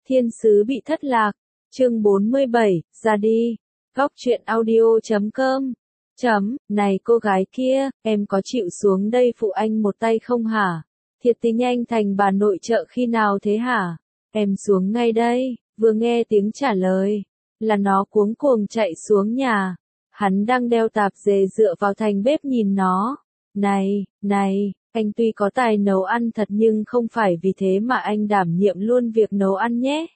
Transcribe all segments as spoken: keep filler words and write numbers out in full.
Thiên sứ bị thất lạc. Chương bốn mươi bảy, ra đi. Góc truyện audio chấm com. Chấm, này cô gái kia, em có chịu xuống đây phụ anh một tay không hả? Thiệt tình anh thành bà nội trợ khi nào thế hả? Em xuống ngay đây. Vừa nghe tiếng trả lời, là nó cuống cuồng chạy xuống nhà. Hắn đang đeo tạp dề dựa vào thành bếp nhìn nó. Này, này, anh tuy có tài nấu ăn thật nhưng không phải vì thế mà anh đảm nhiệm luôn việc nấu ăn nhé.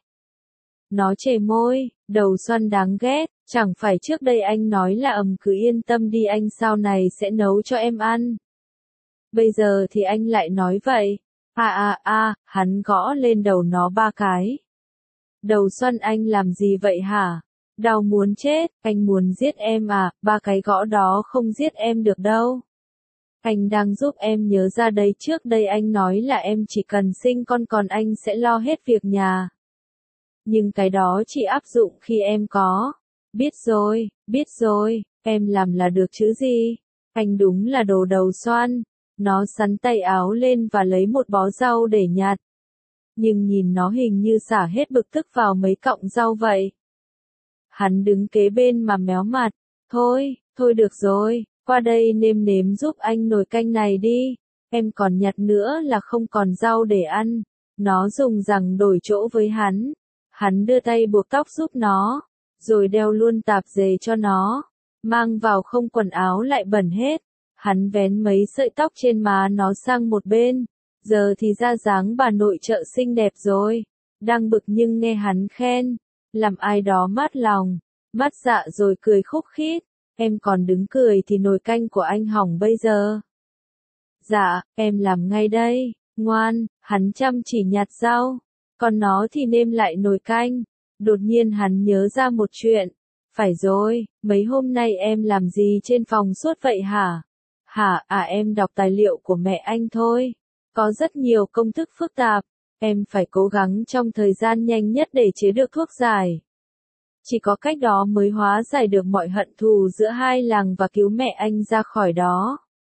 Nó chề môi, đầu xoăn đáng ghét, chẳng phải trước đây anh nói là ầm cứ yên tâm đi anh sau này sẽ nấu cho em ăn. Bây giờ thì anh lại nói vậy. À à à, hắn gõ lên đầu nó ba cái. Đầu xoăn anh làm gì vậy hả? Đau muốn chết, anh muốn giết em à, ba cái gõ đó không giết em được đâu. Anh đang giúp em nhớ ra đấy, trước đây anh nói là em chỉ cần sinh con còn anh sẽ lo hết việc nhà. Nhưng cái đó chỉ áp dụng khi em có. Biết rồi, biết rồi, em làm là được chứ gì. Anh đúng là đồ đầu xoan. Nó xắn tay áo lên và lấy một bó rau để nhặt. Nhưng nhìn nó hình như xả hết bực tức vào mấy cọng rau vậy. Hắn đứng kế bên mà méo mặt. Thôi, thôi được rồi, qua đây nêm nếm giúp anh nồi canh này đi. Em còn nhặt nữa là không còn rau để ăn. Nó dùng rằng đổi chỗ với hắn. Hắn đưa tay buộc tóc giúp nó, rồi đeo luôn tạp dề cho nó. Mang vào không quần áo lại bẩn hết. Hắn vén mấy sợi tóc trên má nó sang một bên. Giờ thì ra dáng bà nội trợ xinh đẹp rồi. Đang bực nhưng nghe hắn khen, làm ai đó mát lòng. Mát dạ rồi cười khúc khít. Em còn đứng cười thì nồi canh của anh hỏng bây giờ. Dạ, em làm ngay đây. Ngoan, hắn chăm chỉ nhặt rau. Còn nó thì nêm lại nồi canh. Đột nhiên hắn nhớ ra một chuyện. Phải rồi, mấy hôm nay em làm gì trên phòng suốt vậy hả? Hả, à em đọc tài liệu của mẹ anh thôi. Có rất nhiều công thức phức tạp. Em phải cố gắng trong thời gian nhanh nhất để chế được thuốc giải. Chỉ có cách đó mới hóa giải được mọi hận thù giữa hai làng và cứu mẹ anh ra khỏi đó.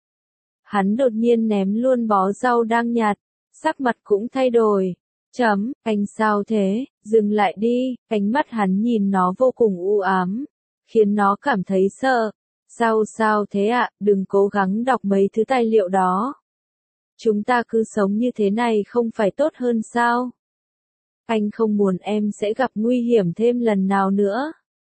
Hắn đột nhiên ném luôn bó rau đang nhặt. Sắc mặt cũng thay đổi. Chấm, anh sao thế, dừng lại đi, ánh mắt hắn nhìn nó vô cùng u ám, khiến nó cảm thấy sợ. Sao sao thế ạ, à? Đừng cố gắng đọc mấy thứ tài liệu đó. Chúng ta cứ sống như thế này không phải tốt hơn sao? Anh không muốn em sẽ gặp nguy hiểm thêm lần nào nữa.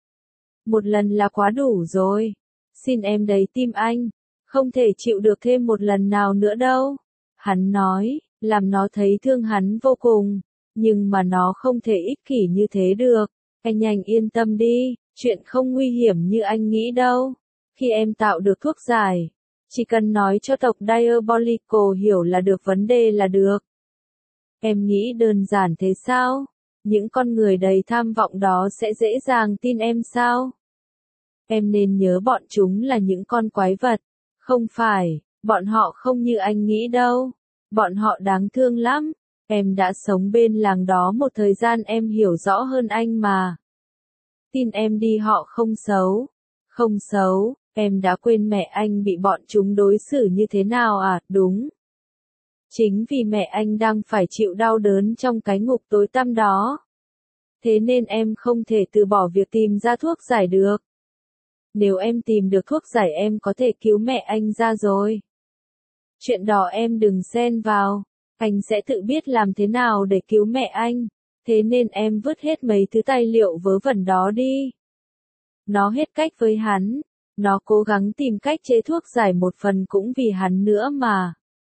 Một lần là quá đủ rồi. Xin em đấy tim anh, không thể chịu được thêm một lần nào nữa đâu. Hắn nói, làm nó thấy thương hắn vô cùng, nhưng mà nó không thể ích kỷ như thế được. Anh nhanh yên tâm đi, chuyện không nguy hiểm như anh nghĩ đâu. Khi em tạo được thuốc giải, chỉ cần nói cho tộc Diabolical hiểu là được vấn đề là được. Em nghĩ đơn giản thế sao? Những con người đầy tham vọng đó sẽ dễ dàng tin em sao? Em nên nhớ bọn chúng là những con quái vật. Không phải, bọn họ không như anh nghĩ đâu. Bọn họ đáng thương lắm. Em đã sống bên làng đó một thời gian, em hiểu rõ hơn anh mà. Tin em đi, họ không xấu. Không xấu, em đã quên mẹ anh bị bọn chúng đối xử như thế nào à, đúng. Chính vì mẹ anh đang phải chịu đau đớn trong cái ngục tối tăm đó. Thế nên em không thể từ bỏ việc tìm ra thuốc giải được. Nếu em tìm được thuốc giải em có thể cứu mẹ anh ra rồi. Chuyện đó em đừng xen vào. Anh sẽ tự biết làm thế nào để cứu mẹ anh. Thế nên em vứt hết mấy thứ tài liệu vớ vẩn đó đi. Nó hết cách với hắn. Nó cố gắng tìm cách chế thuốc giải một phần cũng vì hắn nữa mà.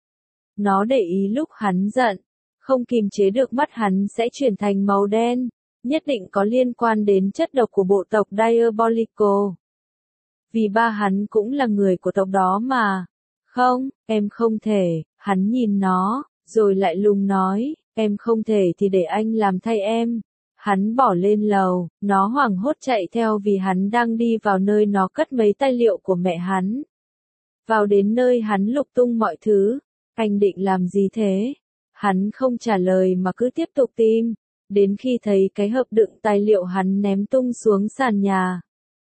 Nó để ý lúc hắn giận, không kìm chế được mắt hắn sẽ chuyển thành màu đen. Nhất định có liên quan đến chất độc của bộ tộc Diabolical. Vì ba hắn cũng là người của tộc đó mà. Không, em không thể. Hắn nhìn nó, rồi lại lùng nói, em không thể thì để anh làm thay em. Hắn bỏ lên lầu, nó hoảng hốt chạy theo vì hắn đang đi vào nơi nó cất mấy tài liệu của mẹ hắn. Vào đến nơi hắn lục tung mọi thứ. Anh định làm gì thế? Hắn không trả lời mà cứ tiếp tục tìm. Đến khi thấy cái hộp đựng tài liệu hắn ném tung xuống sàn nhà.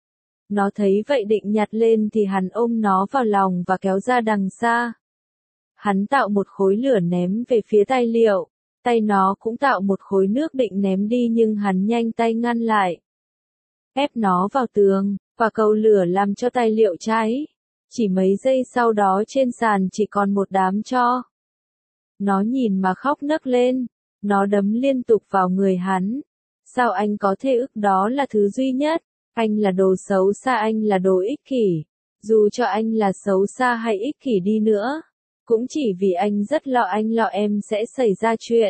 Nó thấy vậy định nhặt lên thì hắn ôm nó vào lòng và kéo ra đằng xa. Hắn tạo một khối lửa ném về phía tài liệu. Tay nó cũng tạo một khối nước định ném đi nhưng hắn nhanh tay ngăn lại. Ép nó vào tường, và cầu lửa làm cho tài liệu cháy. Chỉ mấy giây sau đó trên sàn chỉ còn một đám tro. Nó nhìn mà khóc nấc lên. Nó đấm liên tục vào người hắn. Sao anh có thể ức đó là thứ duy nhất? Anh là đồ xấu xa, anh là đồ ích kỷ. Dù cho anh là xấu xa hay ích kỷ đi nữa, cũng chỉ vì anh rất lo anh lo em sẽ xảy ra chuyện.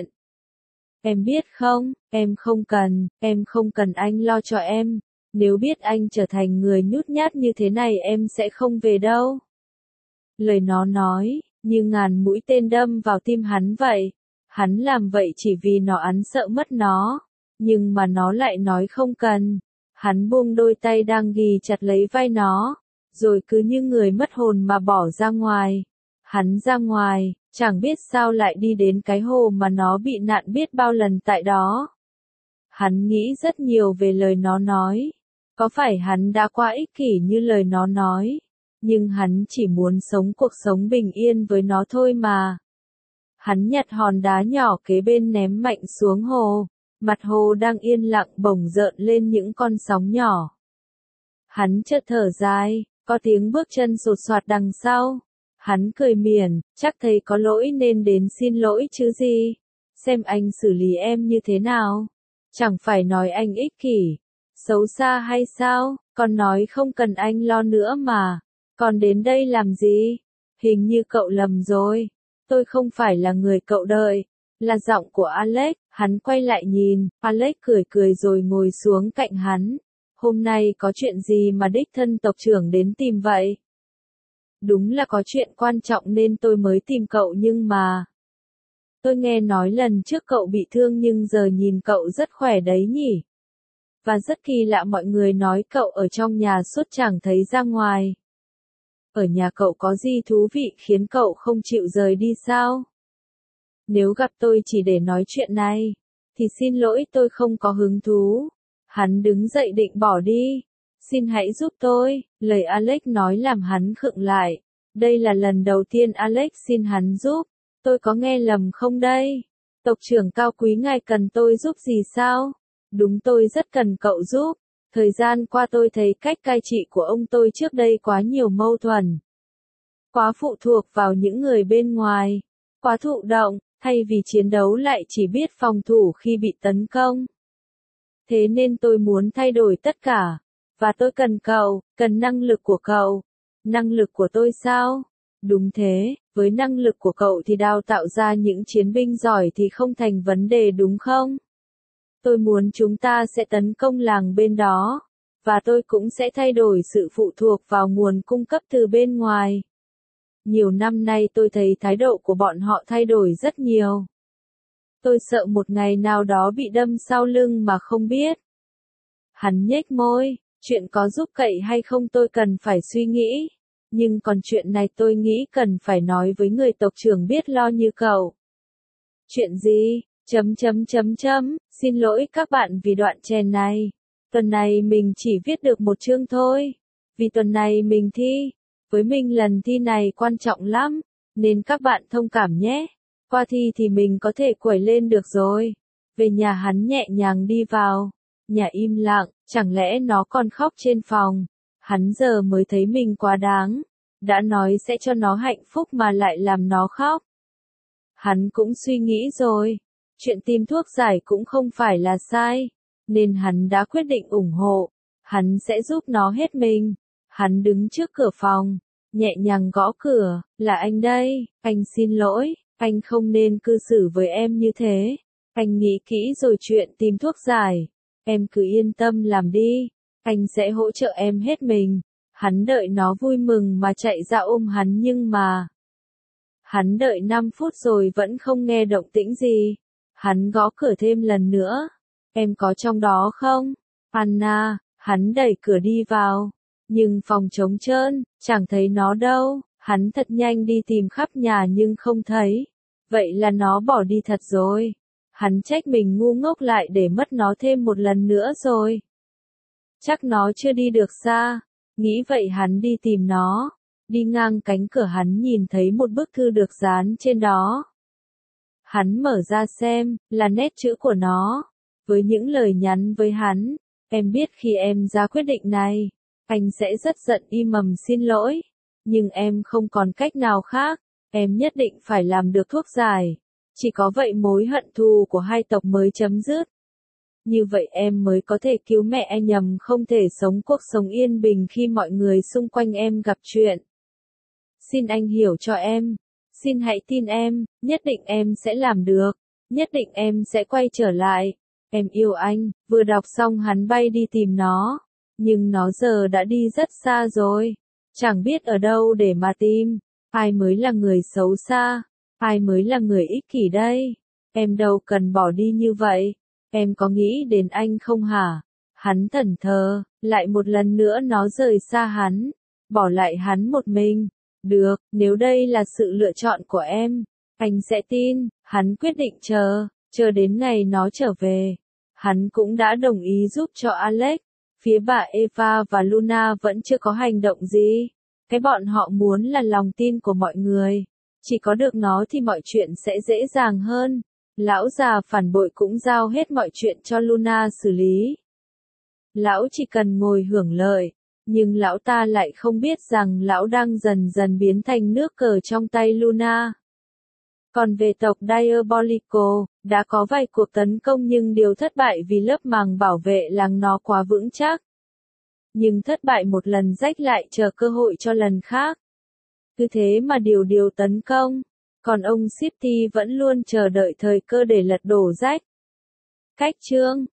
Em biết không, em không cần, em không cần anh lo cho em. Nếu biết anh trở thành người nhút nhát như thế này em sẽ không về đâu. Lời nó nói, như ngàn mũi tên đâm vào tim hắn vậy. Hắn làm vậy chỉ vì nó hắn sợ mất nó. Nhưng mà nó lại nói không cần. Hắn buông đôi tay đang ghì chặt lấy vai nó. Rồi cứ như người mất hồn mà bỏ ra ngoài. Hắn ra ngoài, chẳng biết sao lại đi đến cái hồ mà nó bị nạn biết bao lần tại đó. Hắn nghĩ rất nhiều về lời nó nói. Có phải hắn đã quá ích kỷ như lời nó nói? Nhưng hắn chỉ muốn sống cuộc sống bình yên với nó thôi mà. Hắn nhặt hòn đá nhỏ kế bên ném mạnh xuống hồ. Mặt hồ đang yên lặng bỗng rợn lên những con sóng nhỏ. Hắn chợt thở dài, có tiếng bước chân sột soạt đằng sau. Hắn cười mỉa, chắc thấy có lỗi nên đến xin lỗi chứ gì. Xem anh xử lý em như thế nào. Chẳng phải nói anh ích kỷ, xấu xa hay sao, còn nói không cần anh lo nữa mà. Còn đến đây làm gì? Hình như cậu lầm rồi. Tôi không phải là người cậu đợi. Là giọng của Alex. Hắn quay lại nhìn, Alex cười cười rồi ngồi xuống cạnh hắn. Hôm nay có chuyện gì mà đích thân tộc trưởng đến tìm vậy? Đúng là có chuyện quan trọng nên tôi mới tìm cậu nhưng mà... Tôi nghe nói lần trước cậu bị thương nhưng giờ nhìn cậu rất khỏe đấy nhỉ? Và rất kỳ lạ mọi người nói cậu ở trong nhà suốt chẳng thấy ra ngoài. Ở nhà cậu có gì thú vị khiến cậu không chịu rời đi sao? Nếu gặp tôi chỉ để nói chuyện này, thì xin lỗi tôi không có hứng thú. Hắn đứng dậy định bỏ đi. Xin hãy giúp tôi, lời Alex nói làm hắn khựng lại. Đây là lần đầu tiên Alex xin hắn giúp. Tôi có nghe lầm không đây? Tộc trưởng cao quý ngài cần tôi giúp gì sao? Đúng tôi rất cần cậu giúp. Thời gian qua tôi thấy cách cai trị của ông tôi trước đây quá nhiều mâu thuẫn. Quá phụ thuộc vào những người bên ngoài. Quá thụ động, thay vì chiến đấu lại chỉ biết phòng thủ khi bị tấn công. Thế nên tôi muốn thay đổi tất cả. Và tôi cần cậu, cần năng lực của cậu. Năng lực của tôi sao? Đúng thế, với năng lực của cậu thì đào tạo ra những chiến binh giỏi thì không thành vấn đề đúng không? Tôi muốn chúng ta sẽ tấn công làng bên đó. Và tôi cũng sẽ thay đổi sự phụ thuộc vào nguồn cung cấp từ bên ngoài. Nhiều năm nay tôi thấy thái độ của bọn họ thay đổi rất nhiều. Tôi sợ một ngày nào đó bị đâm sau lưng mà không biết. Hắn nhếch môi, chuyện có giúp cậy hay không tôi cần phải suy nghĩ. Nhưng còn chuyện này tôi nghĩ cần phải nói với người tộc trưởng biết lo như cậu. Chuyện gì? Chấm chấm chấm chấm, xin lỗi các bạn vì đoạn chèn này. Tuần này mình chỉ viết được một chương thôi. Vì tuần này mình thi. Với mình lần thi này quan trọng lắm. Nên các bạn thông cảm nhé. Qua thi thì mình có thể quẩy lên được rồi. Về nhà hắn nhẹ nhàng đi vào. Nhà im lặng, chẳng lẽ nó còn khóc trên phòng. Hắn giờ mới thấy mình quá đáng. Đã nói sẽ cho nó hạnh phúc mà lại làm nó khóc. Hắn cũng suy nghĩ rồi. Chuyện tìm thuốc giải cũng không phải là sai. Nên hắn đã quyết định ủng hộ. Hắn sẽ giúp nó hết mình. Hắn đứng trước cửa phòng. Nhẹ nhàng gõ cửa. Là anh đây. Anh xin lỗi. Anh không nên cư xử với em như thế. Anh nghĩ kỹ rồi chuyện tìm thuốc giải. Em cứ yên tâm làm đi. Anh sẽ hỗ trợ em hết mình. Hắn đợi nó vui mừng mà chạy ra ôm hắn nhưng mà... Hắn đợi năm phút rồi vẫn không nghe động tĩnh gì. Hắn gõ cửa thêm lần nữa. Em có trong đó không? Anna, hắn đẩy cửa đi vào. Nhưng phòng trống trơn, chẳng thấy nó đâu. Hắn thật nhanh đi tìm khắp nhà nhưng không thấy. Vậy là nó bỏ đi thật rồi. Hắn trách mình ngu ngốc lại để mất nó thêm một lần nữa rồi. Chắc nó chưa đi được xa. Nghĩ vậy hắn đi tìm nó. Đi ngang cánh cửa hắn nhìn thấy một bức thư được dán trên đó. Hắn mở ra xem, là nét chữ của nó. Với những lời nhắn với hắn, em biết khi em ra quyết định này, anh sẽ rất giận im mầm xin lỗi. Nhưng em không còn cách nào khác, em nhất định phải làm được thuốc giải. Chỉ có vậy mối hận thù của hai tộc mới chấm dứt. Như vậy em mới có thể cứu mẹ em nhầm không thể sống cuộc sống yên bình khi mọi người xung quanh em gặp chuyện. Xin anh hiểu cho em. Xin hãy tin em, nhất định em sẽ làm được. Nhất định em sẽ quay trở lại. Em yêu anh. Vừa đọc xong hắn bay đi tìm nó. Nhưng nó giờ đã đi rất xa rồi. Chẳng biết ở đâu để mà tìm. Ai mới là người xấu xa? Ai mới là người ích kỷ đây? Em đâu cần bỏ đi như vậy. Em có nghĩ đến anh không hả? Hắn thẫn thờ, lại một lần nữa nó rời xa hắn. Bỏ lại hắn một mình. Được, nếu đây là sự lựa chọn của em, anh sẽ tin. Hắn quyết định chờ, chờ đến ngày nó trở về. Hắn cũng đã đồng ý giúp cho Alex. Phía bà Eva và Luna vẫn chưa có hành động gì. Cái bọn họ muốn là lòng tin của mọi người. Chỉ có được nó thì mọi chuyện sẽ dễ dàng hơn. Lão già phản bội cũng giao hết mọi chuyện cho Luna xử lý. Lão chỉ cần ngồi hưởng lợi. Nhưng lão ta lại không biết rằng lão đang dần dần biến thành nước cờ trong tay Luna. Còn về tộc Diabolico, đã có vài cuộc tấn công nhưng đều thất bại vì lớp màng bảo vệ làng nó quá vững chắc. Nhưng thất bại một lần rách lại chờ cơ hội cho lần khác. Cứ thế mà điều điều tấn công. Còn ông Shifty vẫn luôn chờ đợi thời cơ để lật đổ rách. Cách chương